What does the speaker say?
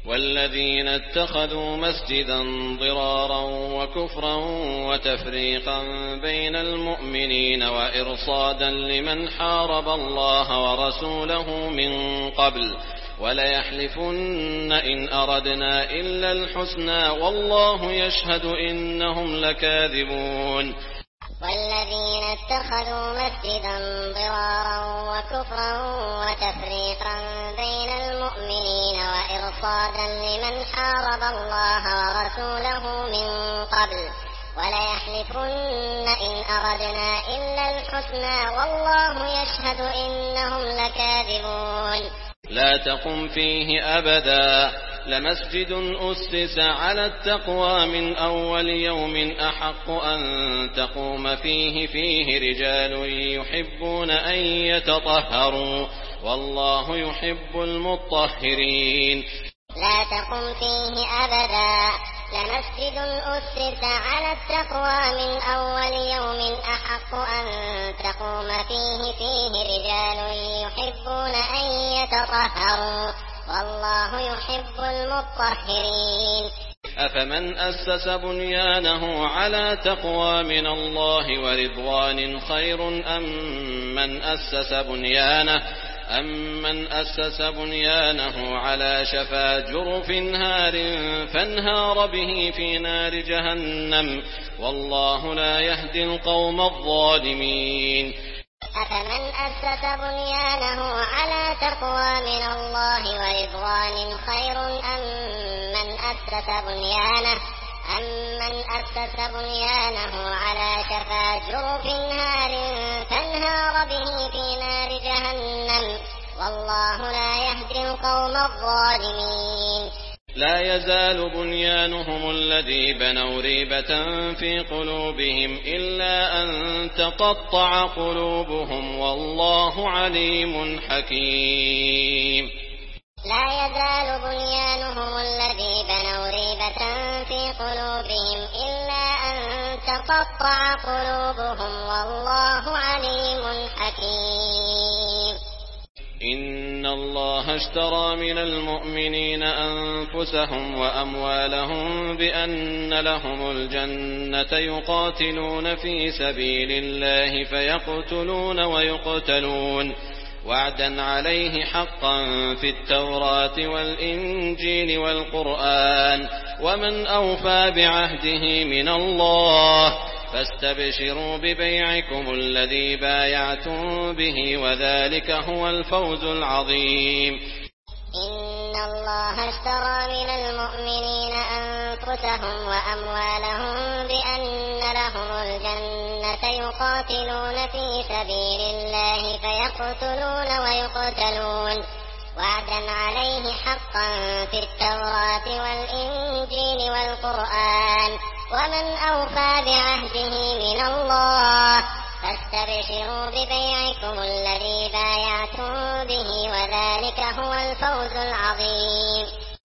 والذين اتخذوا مسجدا ضرارا وكفرا وتفريقا بين المؤمنين وإرصادا لمن حارب الله ورسوله من قبل وليحلفن إن أردنا إلا الحسنى والله يشهد إنهم لكاذبون. والذين اتخذوا مسجدا ضرارا وكفرا وتفريقا بين المؤمنين وإرصادا لمن حارب الله ورسوله من قبل وليحلفن إن أردنا إلا الحسنى والله يشهد إنهم لكاذبون. لا تقم فيه أبدا لمسجد أسس على التقوى من أول يوم أحق أن تقوم فيه رجال يحبون أن يتطهروا والله يحب المطهرين. لا تقم فيه أبدا لمسجد أسس على التقوى من أول يوم أحق أن تقوم فيه رجال يحبون أن يتطهروا والله يحب المطهرين. أفمن أسس بنيانه على تقوى من الله ورضوان خير أمن أسس بنيانه على شفا جرف هار فانهار به في نار جهنم والله لا يهدي القوم الظالمين. أفمن أسس بنيانه على تقوى من الله ورضوان خير أمن أسس بنيانه على شفا جرف هار فانهار به في نار جهنم والله لا يهدي القوم الظالمين. لا يزال بنيانهم الذي بنوا ريبة في قلوبهم إلا أن تقطع قلوبهم والله عليم حكيم. لا يزال بنيانهم الذي بنوا ريبة في قلوبهم إلا أن تقطع قلوبهم والله عليم حكيم. إن الله اشترى من المؤمنين أنفسهم وأموالهم بأن لهم الجنة يقاتلون في سبيل الله فيقتلون ويقتلون وعدا عليه حقا في التوراة والإنجيل والقرآن ومن أوفى بعهده من الله فاستبشروا ببيعكم الذي بايعتم به وذلك هو الفوز العظيم. إن الله اشترى من المؤمنين أنفسهم وأموالهم بأن لهم الجنة يقاتلون في سبيل الله فيقتلون ويقتلون وعدا عليه حقا في التوراة والإنجيل والقرآن ومن أوفى بعهده من الله فاستبشروا ببيعكم الذي بايعتم به وذلك هو الفوز العظيم.